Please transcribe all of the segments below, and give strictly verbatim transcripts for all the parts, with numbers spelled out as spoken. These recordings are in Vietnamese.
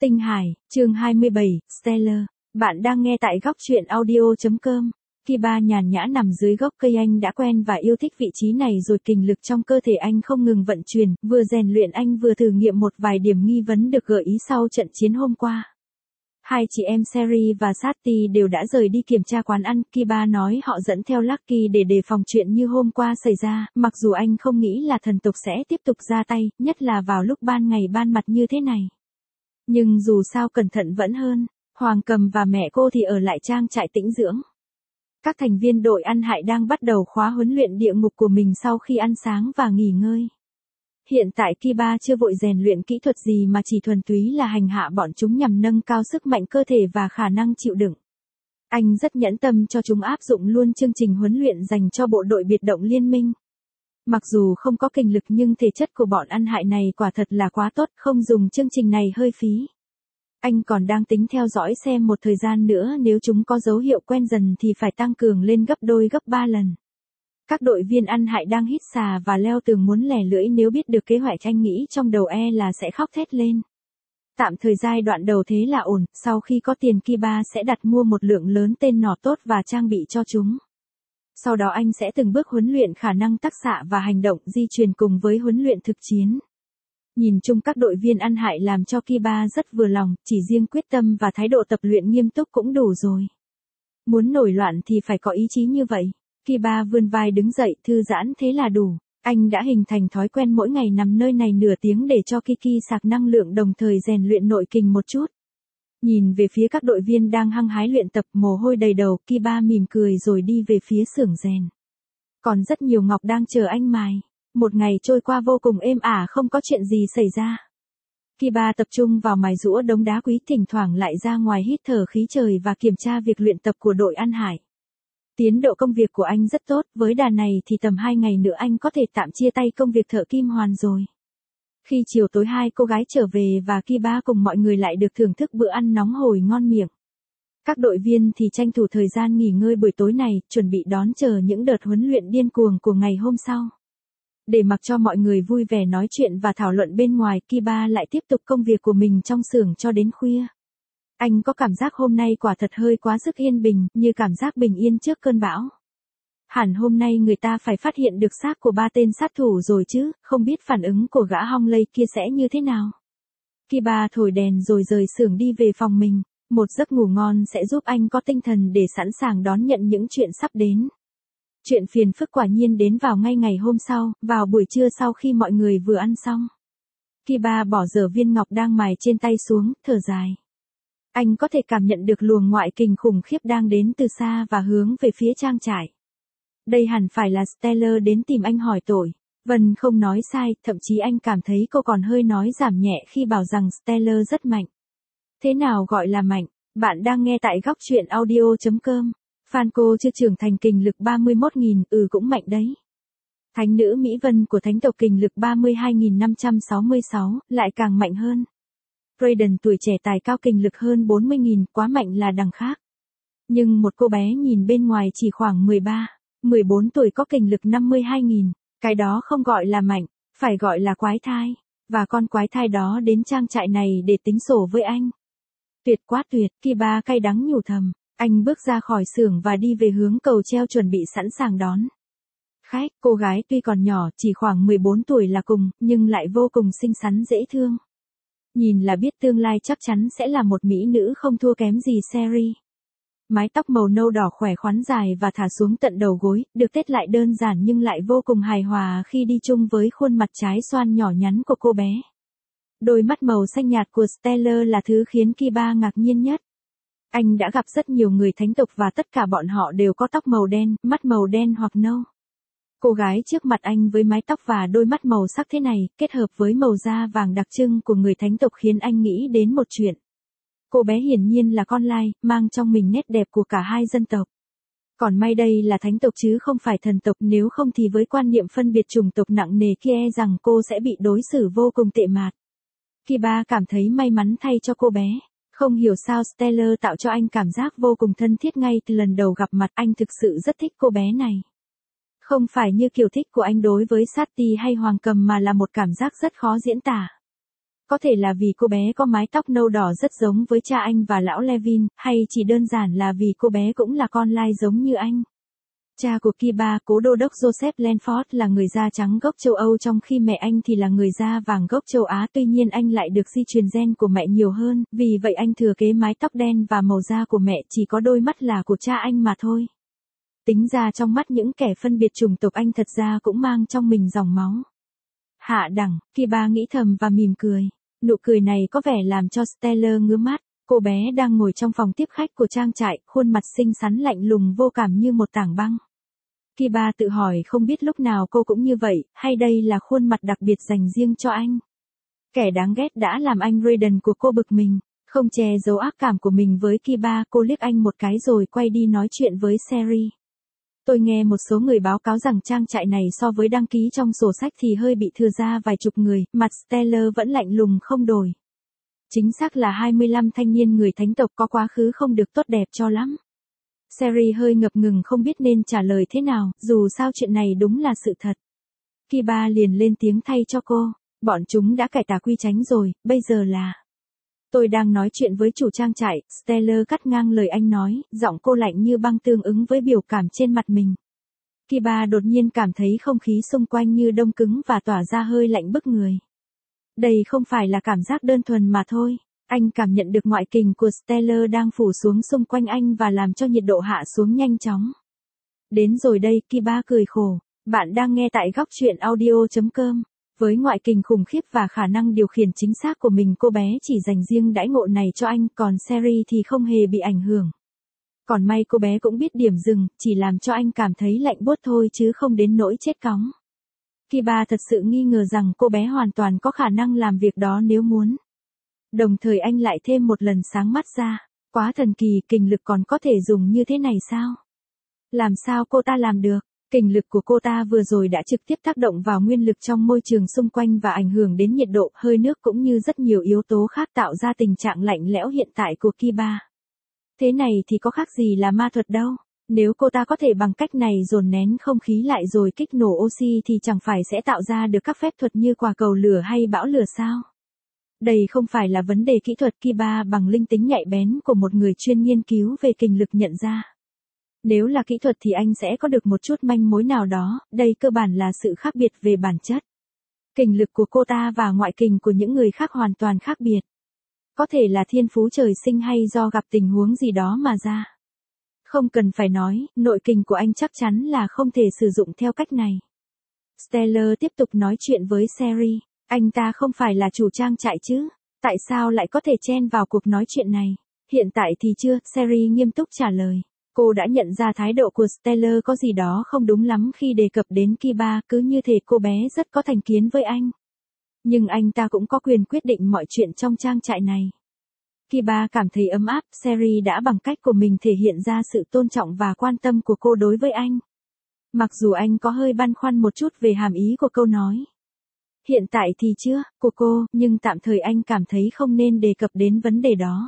Tinh Hải, chương hai mươi bảy, Stellar. Bạn đang nghe tại góc truyện audio chấm com. Kiba nhàn nhã nằm dưới gốc cây, anh đã quen và yêu thích vị trí này rồi. Kình lực trong cơ thể anh không ngừng vận chuyển, vừa rèn luyện anh vừa thử nghiệm một vài điểm nghi vấn được gợi ý sau trận chiến hôm qua. Hai chị em Seri và Sati đều đã rời đi kiểm tra quán ăn. Kiba nói họ dẫn theo Lucky để đề phòng chuyện như hôm qua xảy ra, mặc dù anh không nghĩ là thần tộc sẽ tiếp tục ra tay, nhất là vào lúc ban ngày ban mặt như thế này. Nhưng dù sao cẩn thận vẫn hơn. Hoàng Cầm và mẹ cô thì ở lại trang trại tĩnh dưỡng. Các thành viên đội ăn hại đang bắt đầu khóa huấn luyện địa ngục của mình sau khi ăn sáng và nghỉ ngơi. Hiện tại Kiba chưa vội rèn luyện kỹ thuật gì mà chỉ thuần túy là hành hạ bọn chúng nhằm nâng cao sức mạnh cơ thể và khả năng chịu đựng. Anh rất nhẫn tâm cho chúng áp dụng luôn chương trình huấn luyện dành cho bộ đội biệt động liên minh. Mặc dù không có kình lực nhưng thể chất của bọn ăn hại này quả thật là quá tốt, không dùng chương trình này hơi phí. Anh còn đang tính theo dõi xem một thời gian nữa nếu chúng có dấu hiệu quen dần thì phải tăng cường lên gấp đôi gấp ba lần. Các đội viên ăn hại đang hít xà và leo tường muốn lẻ lưỡi, nếu biết được kế hoạch anh nghĩ trong đầu e là sẽ khóc thét lên. Tạm thời giai đoạn đầu thế là ổn, sau khi có tiền Kiba sẽ đặt mua một lượng lớn tên nỏ tốt và trang bị cho chúng. Sau đó anh sẽ từng bước huấn luyện khả năng tác xạ và hành động di truyền cùng với huấn luyện thực chiến. Nhìn chung các đội viên ăn hại làm cho Kiba rất vừa lòng, chỉ riêng quyết tâm và thái độ tập luyện nghiêm túc cũng đủ rồi. Muốn nổi loạn thì phải có ý chí như vậy. Kiba vươn vai đứng dậy, thư giãn thế là đủ. Anh đã hình thành thói quen mỗi ngày nằm nơi này nửa tiếng để cho Kiki sạc năng lượng đồng thời rèn luyện nội kình một chút. Nhìn về phía các đội viên đang hăng hái luyện tập, mồ hôi đầy đầu, Kiba mỉm cười rồi đi về phía xưởng rèn. Còn rất nhiều ngọc đang chờ anh mài. Một ngày trôi qua vô cùng êm ả, không có chuyện gì xảy ra. Kiba tập trung vào mài giũa đống đá quý, thỉnh thoảng lại ra ngoài hít thở khí trời và kiểm tra việc luyện tập của đội ăn hại. Tiến độ công việc của anh rất tốt, với đà này thì tầm hai ngày nữa anh có thể tạm chia tay công việc thợ kim hoàn rồi. Khi chiều tối hai cô gái trở về và Kiba cùng mọi người lại được thưởng thức bữa ăn nóng hổi ngon miệng. Các đội viên thì tranh thủ thời gian nghỉ ngơi buổi tối này, chuẩn bị đón chờ những đợt huấn luyện điên cuồng của ngày hôm sau. Để mặc cho mọi người vui vẻ nói chuyện và thảo luận bên ngoài, Kiba lại tiếp tục công việc của mình trong xưởng cho đến khuya. Anh có cảm giác hôm nay quả thật hơi quá sức yên bình, như cảm giác bình yên trước cơn bão. Hẳn hôm nay người ta phải phát hiện được xác của ba tên sát thủ rồi chứ, không biết phản ứng của gã Hong Lei kia sẽ như thế nào. Kiba thổi đèn rồi rời xưởng đi về phòng mình. Một giấc ngủ ngon sẽ giúp anh có tinh thần để sẵn sàng đón nhận những chuyện sắp đến. Chuyện phiền phức quả nhiên đến vào ngay ngày hôm sau, vào buổi trưa sau khi mọi người vừa ăn xong. Kiba bỏ dở viên ngọc đang mài trên tay xuống, thở dài. Anh có thể cảm nhận được luồng ngoại kình khủng khiếp đang đến từ xa và hướng về phía trang trại. Đây hẳn phải là Stellar đến tìm anh hỏi tội. Vân không nói sai, thậm chí anh cảm thấy cô còn hơi nói giảm nhẹ khi bảo rằng Stellar rất mạnh. Thế nào gọi là mạnh? Bạn đang nghe tại góc truyện audio chấm com. Fan cô chưa trưởng thành kình lực ba mươi mốt nghìn, ừ cũng mạnh đấy. Thánh nữ Mỹ Vân của thánh tộc kình lực ba mươi hai nghìn năm trăm sáu mươi sáu, lại càng mạnh hơn. Raiden tuổi trẻ tài cao kình lực hơn bốn mươi nghìn, quá mạnh là đằng khác. Nhưng một cô bé nhìn bên ngoài chỉ khoảng mười ba, mười bốn tuổi có kình lực năm mươi hai nghìn, cái đó không gọi là mạnh, phải gọi là quái thai. Và con quái thai đó đến trang trại này để tính sổ với anh. Tuyệt quá tuyệt, Kiba cay đắng nhủ thầm. Anh bước ra khỏi xưởng và đi về hướng cầu treo chuẩn bị sẵn sàng đón khách. Cô gái tuy còn nhỏ, chỉ khoảng mười bốn tuổi là cùng, nhưng lại vô cùng xinh xắn dễ thương. Nhìn là biết tương lai chắc chắn sẽ là một mỹ nữ không thua kém gì Seri. Mái tóc màu nâu đỏ khỏe khoắn dài và thả xuống tận đầu gối, được tết lại đơn giản nhưng lại vô cùng hài hòa khi đi chung với khuôn mặt trái xoan nhỏ nhắn của cô bé. Đôi mắt màu xanh nhạt của Stellar là thứ khiến Kiba ngạc nhiên nhất. Anh đã gặp rất nhiều người thánh tộc và tất cả bọn họ đều có tóc màu đen, mắt màu đen hoặc nâu. Cô gái trước mặt anh với mái tóc và đôi mắt màu sắc thế này, kết hợp với màu da vàng đặc trưng của người thánh tộc khiến anh nghĩ đến một chuyện. Cô bé hiển nhiên là con lai, mang trong mình nét đẹp của cả hai dân tộc. Còn may đây là thánh tộc chứ không phải thần tộc, nếu không thì với quan niệm phân biệt chủng tộc nặng nề kia e rằng cô sẽ bị đối xử vô cùng tệ mạt. Kiba cảm thấy may mắn thay cho cô bé. Không hiểu sao Stellar tạo cho anh cảm giác vô cùng thân thiết ngay từ lần đầu gặp mặt, anh thực sự rất thích cô bé này. Không phải như kiểu thích của anh đối với Sati hay Hoàng Cầm mà là một cảm giác rất khó diễn tả. Có thể là vì cô bé có mái tóc nâu đỏ rất giống với cha anh và lão Levin, hay chỉ đơn giản là vì cô bé cũng là con lai giống như anh. Cha của Kiba, cố đô đốc Joseph Lanford là người da trắng gốc châu Âu trong khi mẹ anh thì là người da vàng gốc châu Á. Tuy nhiên anh lại được di truyền gen của mẹ nhiều hơn, vì vậy anh thừa kế mái tóc đen và màu da của mẹ, chỉ có đôi mắt là của cha anh mà thôi. Tính ra trong mắt những kẻ phân biệt chủng tộc anh thật ra cũng mang trong mình dòng máu. Hạ đẳng, Kiba nghĩ thầm và mỉm cười. Nụ cười này có vẻ làm cho Stellar ngứa mắt. Cô bé đang ngồi trong phòng tiếp khách của trang trại, khuôn mặt xinh xắn lạnh lùng vô cảm như một tảng băng. Kiba tự hỏi không biết lúc nào cô cũng như vậy, hay đây là khuôn mặt đặc biệt dành riêng cho anh. Kẻ đáng ghét đã làm anh Raiden của cô bực mình, không che giấu ác cảm của mình với Kiba. Cô liếc anh một cái rồi quay đi nói chuyện với Sherry. Tôi nghe một số người báo cáo rằng trang trại này so với đăng ký trong sổ sách thì hơi bị thừa ra vài chục người, mặt Stellar vẫn lạnh lùng không đổi. Chính xác là hai mươi lăm thanh niên người thánh tộc có quá khứ không được tốt đẹp cho lắm. Sherry hơi ngập ngừng không biết nên trả lời thế nào, dù sao chuyện này đúng là sự thật. Kiba liền lên tiếng thay cho cô, bọn chúng đã cải tà quy chánh rồi, bây giờ là... Tôi đang nói chuyện với chủ trang trại, Stellar cắt ngang lời anh nói, giọng cô lạnh như băng tương ứng với biểu cảm trên mặt mình. Kiba đột nhiên cảm thấy không khí xung quanh như đông cứng và tỏa ra hơi lạnh bức người. Đây không phải là cảm giác đơn thuần mà thôi, anh cảm nhận được ngoại kình của Stellar đang phủ xuống xung quanh anh và làm cho nhiệt độ hạ xuống nhanh chóng. Đến rồi đây, Kiba cười khổ, bạn đang nghe tại góc truyện audio chấm com. Với ngoại kình khủng khiếp và khả năng điều khiển chính xác của mình, cô bé chỉ dành riêng đãi ngộ này cho anh, còn Sherry thì không hề bị ảnh hưởng. Còn may cô bé cũng biết điểm dừng, chỉ làm cho anh cảm thấy lạnh buốt thôi chứ không đến nỗi chết cóng. Kiba thật sự nghi ngờ rằng cô bé hoàn toàn có khả năng làm việc đó nếu muốn. Đồng thời anh lại thêm một lần sáng mắt ra, quá thần kỳ, kình lực còn có thể dùng như thế này sao? Làm sao cô ta làm được? Kình lực của cô ta vừa rồi đã trực tiếp tác động vào nguyên lực trong môi trường xung quanh và ảnh hưởng đến nhiệt độ, hơi nước cũng như rất nhiều yếu tố khác tạo ra tình trạng lạnh lẽo hiện tại của Kiba. Thế này thì có khác gì là ma thuật đâu. Nếu cô ta có thể bằng cách này dồn nén không khí lại rồi kích nổ oxy thì chẳng phải sẽ tạo ra được các phép thuật như quả cầu lửa hay bão lửa sao? Đây không phải là vấn đề kỹ thuật, Kiba bằng linh tính nhạy bén của một người chuyên nghiên cứu về kình lực nhận ra. Nếu là kỹ thuật thì anh sẽ có được một chút manh mối nào đó, đây cơ bản là sự khác biệt về bản chất. Kình lực của cô ta và ngoại kình của những người khác hoàn toàn khác biệt. Có thể là thiên phú trời sinh hay do gặp tình huống gì đó mà ra. Không cần phải nói, nội kình của anh chắc chắn là không thể sử dụng theo cách này. Stellar tiếp tục nói chuyện với Sherry, anh ta không phải là chủ trang trại chứ, tại sao lại có thể chen vào cuộc nói chuyện này? Hiện tại thì chưa, Sherry nghiêm túc trả lời. Cô đã nhận ra thái độ của Stellar có gì đó không đúng lắm khi đề cập đến Kiba, cứ như thể cô bé rất có thành kiến với anh. Nhưng anh ta cũng có quyền quyết định mọi chuyện trong trang trại này. Kiba cảm thấy ấm áp, Sherry đã bằng cách của mình thể hiện ra sự tôn trọng và quan tâm của cô đối với anh. Mặc dù anh có hơi băn khoăn một chút về hàm ý của câu nói. Hiện tại thì chưa, của cô, nhưng tạm thời anh cảm thấy không nên đề cập đến vấn đề đó.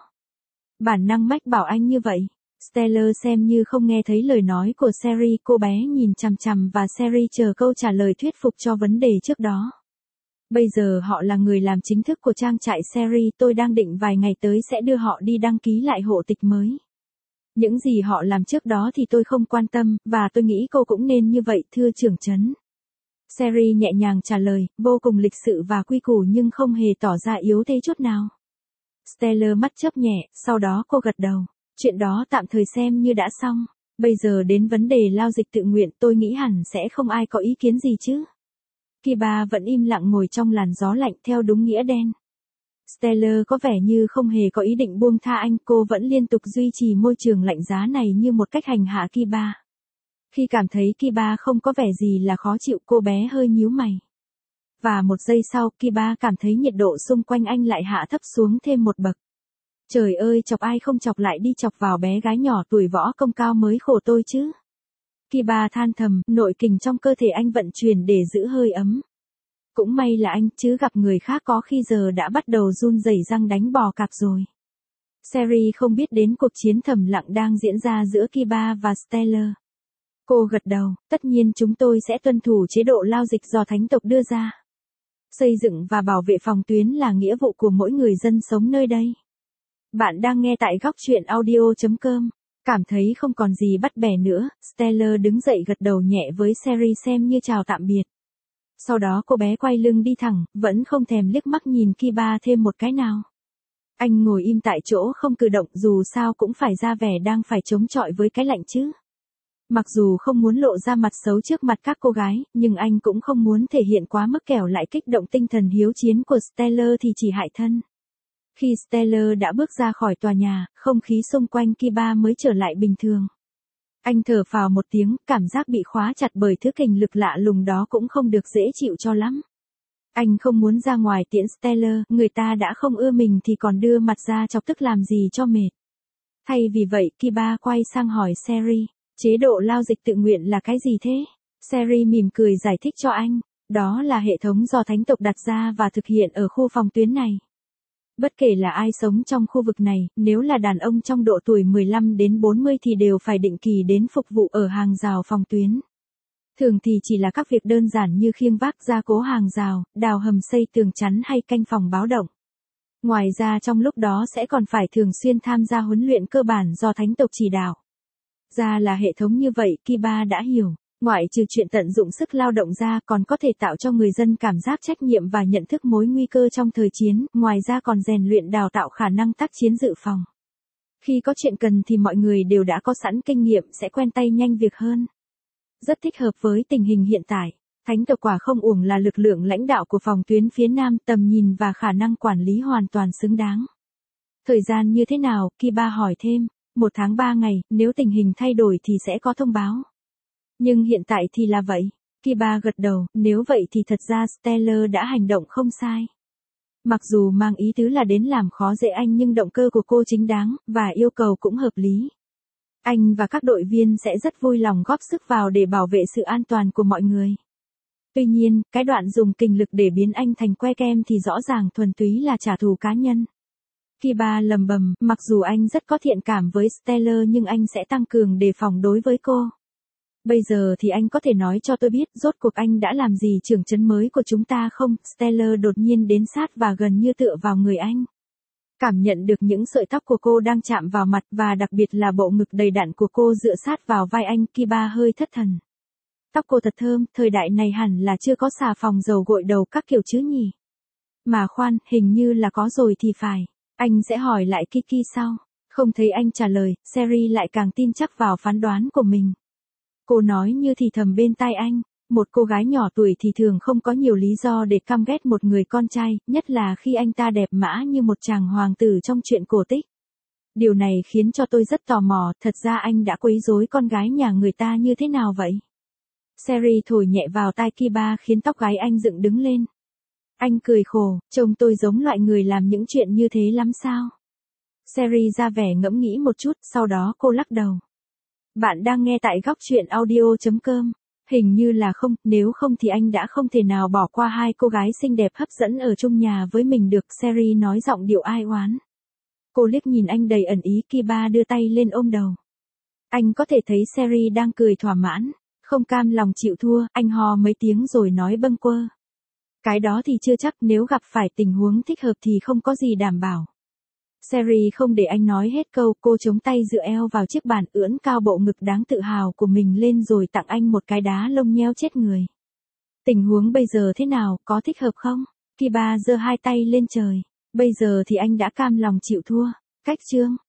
Bản năng mách bảo anh như vậy. Stellar xem như không nghe thấy lời nói của Sherry, cô bé nhìn chằm chằm và Sherry chờ câu trả lời thuyết phục cho vấn đề trước đó. Bây giờ họ là người làm chính thức của trang trại Sherry, tôi đang định vài ngày tới sẽ đưa họ đi đăng ký lại hộ tịch mới. Những gì họ làm trước đó thì tôi không quan tâm, và tôi nghĩ cô cũng nên như vậy, thưa trưởng trấn. Sherry nhẹ nhàng trả lời, vô cùng lịch sự và quy củ nhưng không hề tỏ ra yếu thế chút nào. Stellar mắt chớp nhẹ, sau đó cô gật đầu. Chuyện đó tạm thời xem như đã xong. Bây giờ đến vấn đề lao dịch tự nguyện, tôi nghĩ hẳn sẽ không ai có ý kiến gì chứ. Kiba vẫn im lặng ngồi trong làn gió lạnh theo đúng nghĩa đen. Stellar có vẻ như không hề có ý định buông tha anh, cô vẫn liên tục duy trì môi trường lạnh giá này như một cách hành hạ Kiba. Khi cảm thấy Kiba không có vẻ gì là khó chịu, cô bé hơi nhíu mày. Và một giây sau, Kiba cảm thấy nhiệt độ xung quanh anh lại hạ thấp xuống thêm một bậc. Trời ơi, chọc ai không chọc lại đi chọc vào bé gái nhỏ tuổi võ công cao mới khổ tôi chứ. Kiba than thầm, nội kình trong cơ thể anh vận chuyển để giữ hơi ấm. Cũng may là anh, chứ gặp người khác có khi giờ đã bắt đầu run rẩy răng đánh bò cạp rồi. Sherry không biết đến cuộc chiến thầm lặng đang diễn ra giữa Kiba và Stellar. Cô gật đầu, tất nhiên chúng tôi sẽ tuân thủ chế độ lao dịch do thánh tộc đưa ra. Xây dựng và bảo vệ phòng tuyến là nghĩa vụ của mỗi người dân sống nơi đây. Bạn đang nghe tại góc chuyện audio chấm com. Cảm thấy không còn gì bắt bẻ nữa, Stellar đứng dậy gật đầu nhẹ với Sherry xem như chào tạm biệt. Sau đó cô bé quay lưng đi thẳng, vẫn không thèm liếc mắt nhìn Kiba thêm một cái nào. Anh ngồi im tại chỗ không cử động, dù sao cũng phải ra vẻ đang phải chống chọi với cái lạnh chứ. Mặc dù không muốn lộ ra mặt xấu trước mặt các cô gái, nhưng anh cũng không muốn thể hiện quá mức kẻo lại kích động tinh thần hiếu chiến của Stellar thì chỉ hại thân. Khi Stellar đã bước ra khỏi tòa nhà, không khí xung quanh Kiba mới trở lại bình thường. Anh thở phào một tiếng, cảm giác bị khóa chặt bởi thứ kình lực lạ lùng đó cũng không được dễ chịu cho lắm. Anh không muốn ra ngoài tiễn Stellar, người ta đã không ưa mình thì còn đưa mặt ra chọc tức làm gì cho mệt. Thay vì vậy, Kiba quay sang hỏi Sherry, chế độ lao dịch tự nguyện là cái gì thế? Sherry mỉm cười giải thích cho anh, đó là hệ thống do thánh tộc đặt ra và thực hiện ở khu phòng tuyến này. Bất kể là ai sống trong khu vực này, nếu là đàn ông trong độ tuổi mười lăm đến bốn mươi thì đều phải định kỳ đến phục vụ ở hàng rào phòng tuyến. Thường thì chỉ là các việc đơn giản như khiêng vác gia cố hàng rào, đào hầm xây tường chắn hay canh phòng báo động. Ngoài ra trong lúc đó sẽ còn phải thường xuyên tham gia huấn luyện cơ bản do thánh tộc chỉ đạo. Ra là hệ thống như vậy, Kiba đã hiểu. Ngoại trừ chuyện tận dụng sức lao động ra còn có thể tạo cho người dân cảm giác trách nhiệm và nhận thức mối nguy cơ trong thời chiến, ngoài ra còn rèn luyện đào tạo khả năng tác chiến dự phòng. Khi có chuyện cần thì mọi người đều đã có sẵn kinh nghiệm, sẽ quen tay nhanh việc hơn. Rất thích hợp với tình hình hiện tại. Thánh tộc quả không uổng là lực lượng lãnh đạo của phòng tuyến phía Nam, tầm nhìn và khả năng quản lý hoàn toàn xứng đáng. Thời gian như thế nào? Kiba hỏi thêm. Một tháng ba ngày, nếu tình hình thay đổi thì sẽ có thông báo. Nhưng hiện tại thì là vậy. Kiba gật đầu, nếu vậy thì thật ra Stellar đã hành động không sai. Mặc dù mang ý tứ là đến làm khó dễ anh nhưng động cơ của cô chính đáng, và yêu cầu cũng hợp lý. Anh và các đội viên sẽ rất vui lòng góp sức vào để bảo vệ sự an toàn của mọi người. Tuy nhiên, cái đoạn dùng kình lực để biến anh thành que kem thì rõ ràng thuần túy là trả thù cá nhân. Kiba lầm bầm, mặc dù anh rất có thiện cảm với Stellar nhưng anh sẽ tăng cường đề phòng đối với cô. Bây giờ thì anh có thể nói cho tôi biết rốt cuộc anh đã làm gì trưởng trấn mới của chúng ta không? Stellar đột nhiên đến sát và gần như tựa vào người anh. Cảm nhận được những sợi tóc của cô đang chạm vào mặt và đặc biệt là bộ ngực đầy đặn của cô dựa sát vào vai anh, Kiba hơi thất thần. Tóc cô thật thơm, thời đại này hẳn là chưa có xà phòng dầu gội đầu các kiểu chứ nhỉ? Mà khoan, hình như là có rồi thì phải. Anh sẽ hỏi lại Kiki sau. Không thấy anh trả lời, Sherry lại càng tin chắc vào phán đoán của mình. Cô nói như thì thầm bên tai anh, một cô gái nhỏ tuổi thì thường không có nhiều lý do để căm ghét một người con trai, nhất là khi anh ta đẹp mã như một chàng hoàng tử trong truyện cổ tích. Điều này khiến cho tôi rất tò mò, thật ra anh đã quấy rối con gái nhà người ta như thế nào vậy? Sherry thổi nhẹ vào tai Kiba khiến tóc gái anh dựng đứng lên. Anh cười khổ, trông tôi giống loại người làm những chuyện như thế lắm sao? Sherry ra vẻ ngẫm nghĩ một chút, sau đó cô lắc đầu. Bạn đang nghe tại góc chuyện audio chấm com. Hình như là không, nếu không thì anh đã không thể nào bỏ qua hai cô gái xinh đẹp hấp dẫn ở chung nhà với mình được, Sherry nói giọng điệu ai oán. Cô liếc nhìn anh đầy ẩn ý, Kiba đưa tay lên ôm đầu. Anh có thể thấy Sherry đang cười thỏa mãn, không cam lòng chịu thua, anh hò mấy tiếng rồi nói bâng quơ. Cái đó thì chưa chắc, nếu gặp phải tình huống thích hợp thì không có gì đảm bảo. Sherry không để anh nói hết câu, cô chống tay dựa eo vào chiếc bàn, ưỡn cao bộ ngực đáng tự hào của mình lên rồi tặng anh một cái đá lông nheo chết người. Tình huống bây giờ thế nào, có thích hợp không? Kiba giơ hai tay lên trời. Bây giờ thì anh đã cam lòng chịu thua. Cách chương.